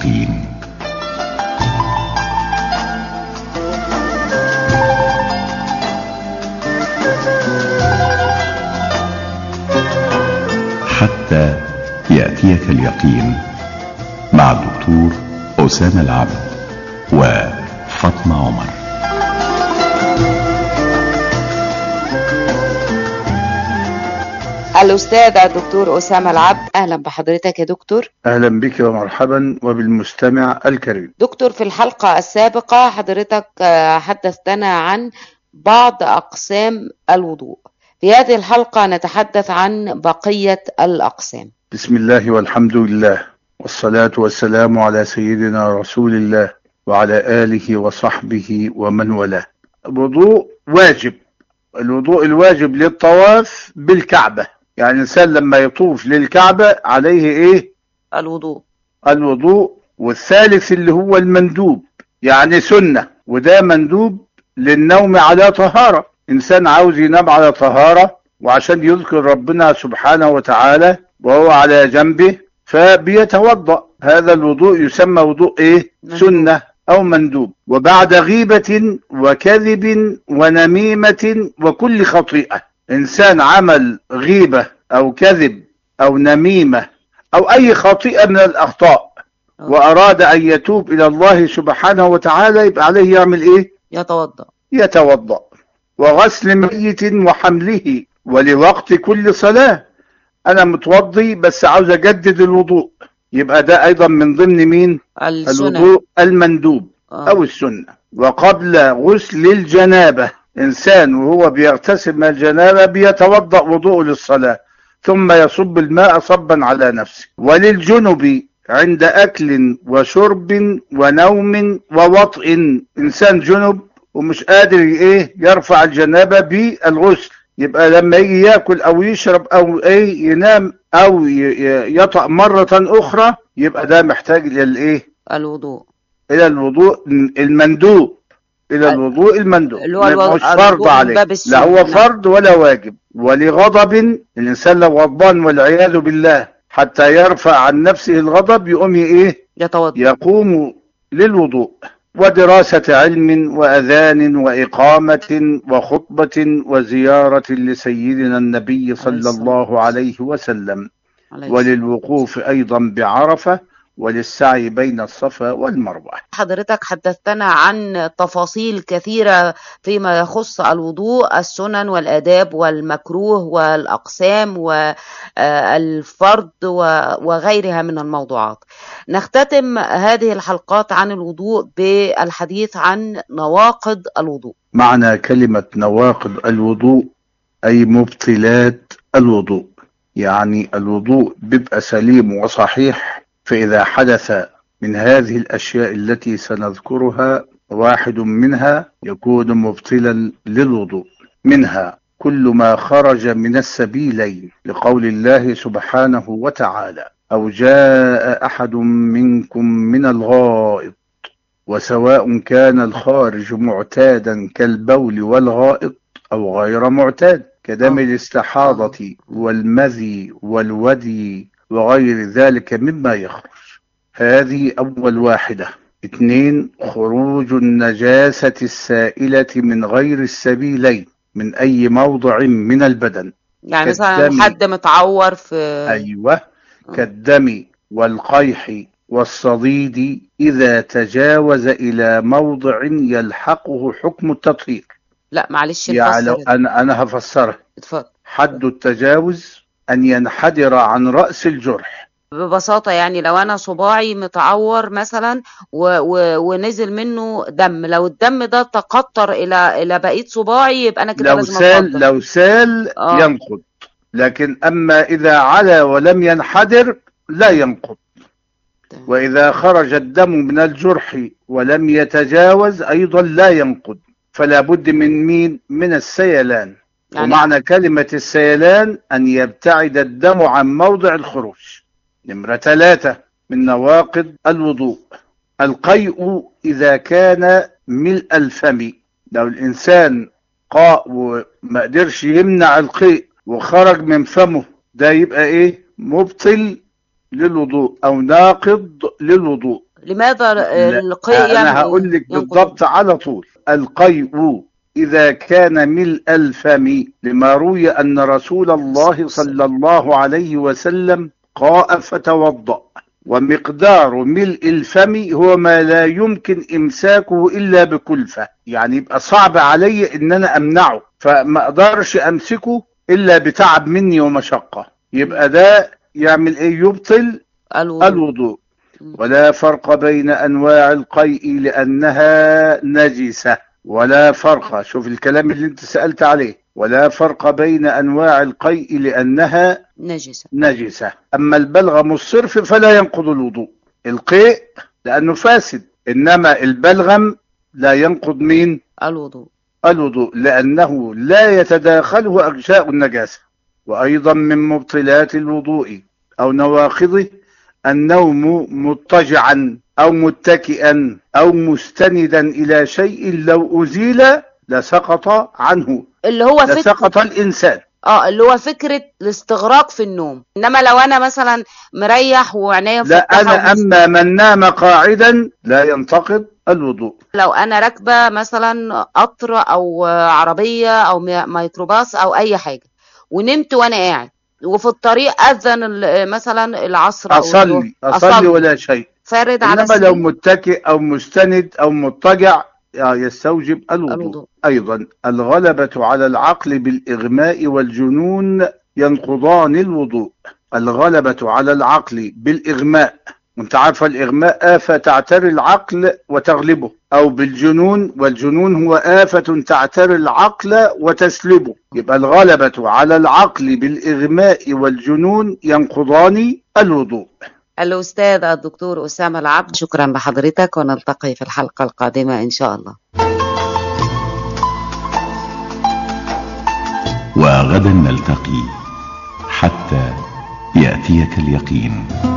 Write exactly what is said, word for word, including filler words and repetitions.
اليقين. حتى يأتيك اليقين مع الدكتور أسامة العبد وفاطمة عمر. الأستاذ الدكتور أسامة العبد، أهلا بحضرتك يا دكتور. أهلا بك ومرحبا وبالمستمع الكريم. دكتور، في الحلقة السابقة حضرتك حدثتنا عن بعض أقسام الوضوء. في هذه الحلقة نتحدث عن بقية الأقسام. بسم الله والحمد لله والصلاة والسلام على سيدنا رسول الله وعلى آله وصحبه ومن والاه. الوضوء واجب. الوضوء الواجب للطواف بالكعبة، يعني الإنسان لما يطوف للكعبة عليه إيه؟ الوضوء. الوضوء. والثالث اللي هو المندوب، يعني سنة، وده مندوب للنوم على طهارة. إنسان عاوز ينام على طهارة وعشان يذكر ربنا سبحانه وتعالى وهو على جنبه فبيتوضأ. هذا الوضوء يسمى وضوء إيه؟ سنة أو مندوب. وبعد غيبة وكذب ونميمة وكل خطيئة، إنسان عمل غيبة أو كذب أو نميمة أو أي خطيئة من الأخطاء وأراد أن يتوب إلى الله سبحانه وتعالى، يبقى عليه يعمل إيه؟ يتوضأ. يتوضأ. وغسل ميت وحمله ولوقت كل صلاة. أنا متوضي بس عاوز أجدد الوضوء، يبقى ده أيضا من ضمن مين؟ السنة. الوضوء المندوب آه. أو السنة. وقبل غسل الجنابة، إنسان وهو بيغتسل من الجنابة بيتوضأ وضوء للصلاة ثم يصب الماء صبا على نفسه. وللجنب عند أكل وشرب ونوم ووطئ، إنسان جنب ومش قادر إيه يرفع الجنابة بالغسل، يبقى لما يجي يأكل أو يشرب أو إيه ينام أو يطأ مرة أخرى، يبقى ده محتاج إلى الإيه؟ الوضوء. إلى الوضوء المندوب. إلى الوضوء المندوب. مش فرض عليه، لا هو فرض ولا واجب. ولغضب، الإنسان لو غضبان والعياذ بالله حتى يرفع عن نفسه الغضب يقوم إيه؟ يتوضأ. يقوم للوضوء. ودراسة علم وأذان وإقامة وخطبة وزيارة لسيدنا النبي صلى الله عليه وسلم. وللوقوف أيضا بعرفة وللسعي بين الصفا والمروة. حضرتك حدثتنا عن تفاصيل كثيرة فيما يخص الوضوء، السنن والآداب والمكروه والأقسام والفرض وغيرها من الموضوعات. نختتم هذه الحلقات عن الوضوء بالحديث عن نواقض الوضوء. معنى كلمة نواقض الوضوء أي مبطلات الوضوء، يعني الوضوء بيبقى سليم وصحيح، فإذا حدث من هذه الأشياء التي سنذكرها واحد منها يكون مبطلا للوضوء. منها كل ما خرج من السبيلين، لقول الله سبحانه وتعالى: أو جاء أحد منكم من الغائط، وسواء كان الخارج معتادا كالبول والغائط أو غير معتاد كدم الاستحاضة والمذي والودي وغير ذلك مما يخرج. هذه أول واحدة. اثنين، خروج النجاسة السائلة من غير السبيلين من أي موضع من البدن، يعني مثلا حد متعور في أيوة كالدم والقيح والصديد إذا تجاوز إلى موضع يلحقه حكم التطهير. لا معلش يعني أنا أنا هفسرها. اتفضل. حد التجاوز أن ينحدر عن رأس الجرح. ببساطة يعني لو أنا صباعي متعور مثلا و... و... ونزل منه دم، لو الدم ده تقطر إلى إلى بقية صباعي يبقى أنا كده لو لازم سال أفضل. لو سال آه. ينقض، لكن أما إذا علا ولم ينحدر لا ينقض. وإذا خرج الدم من الجرح ولم يتجاوز أيضا لا ينقض. فلا بد من مين؟ من السيلان. يعني ومعنى كلمة السيلان أن يبتعد الدم عن موضع الخروج. نمرة ثلاثة من نواقض الوضوء القيء إذا كان ملء الفم. لو الإنسان قاء وما قدرش يمنع القيء وخرج من فمه، ده يبقى إيه؟ مبطل للوضوء أو ناقض للوضوء. لماذا لا، القيء أنا هقول لك بالضبط على طول. القيء إذا كان ملء الفم، لما روي أن رسول الله صلى الله عليه وسلم قاء فتوضأ، ومقدار ملء الفم هو ما لا يمكن إمساكه إلا بكلفة، يعني يبقى صعب علي إن أنا أمنعه، فما أقدرش أمسكه إلا بتعب مني ومشقة، يبقى ده يعمل إيه؟ يبطل الوضوء, الوضوء. ولا فرق بين أنواع القيء لأنها نجسة، ولا فرق، شوف الكلام اللي انت سألت عليه، ولا فرق بين أنواع القيء لأنها نجسة نجسة. أما البلغم الصرف فلا ينقض الوضوء. القيء لأنه فاسد، إنما البلغم لا ينقض مين؟ الوضوء الوضوء لأنه لا يتداخله أجزاء النجاسة. وأيضا من مبطلات الوضوء أو نواقضه النوم مضطجعا أو متكئا أو مستندا إلى شيء لو أزيل لسقط عنه، اللي هو لسقط فكرة الإنسان. اه اللي هو فكرة الاستغراق في النوم. إنما لو أنا مثلا مريح وعينيا لا، أنا أما من نام قاعدا لا ينتقض الوضوء. لو أنا راكبة مثلا قطر أو عربية أو ميكروباص أو أي حاجة ونمت وأنا قاعد، وفي الطريق أذن مثلا العصر أو أصلي أصلي, أصلي ولا شيء، فارد على إنما لو متكئ أو مستند أو مضطجع يستوجب الوضوء. الوضوء. أيضا الغلبة على العقل بالإغماء والجنون ينقضان الوضوء. الغلبة على العقل بالإغماء، وانت عارفة الإغماء آفة تعتري العقل وتغلبه، أو بالجنون، والجنون هو آفة تعتري العقل وتسلبه. يبقى الغلبة على العقل بالإغماء والجنون ينقضان الوضوء. الأستاذ الدكتور أسامة العبد، شكرا لحضرتك، ونلتقي في الحلقة القادمة إن شاء الله. وغدا نلتقي حتى يأتيك اليقين.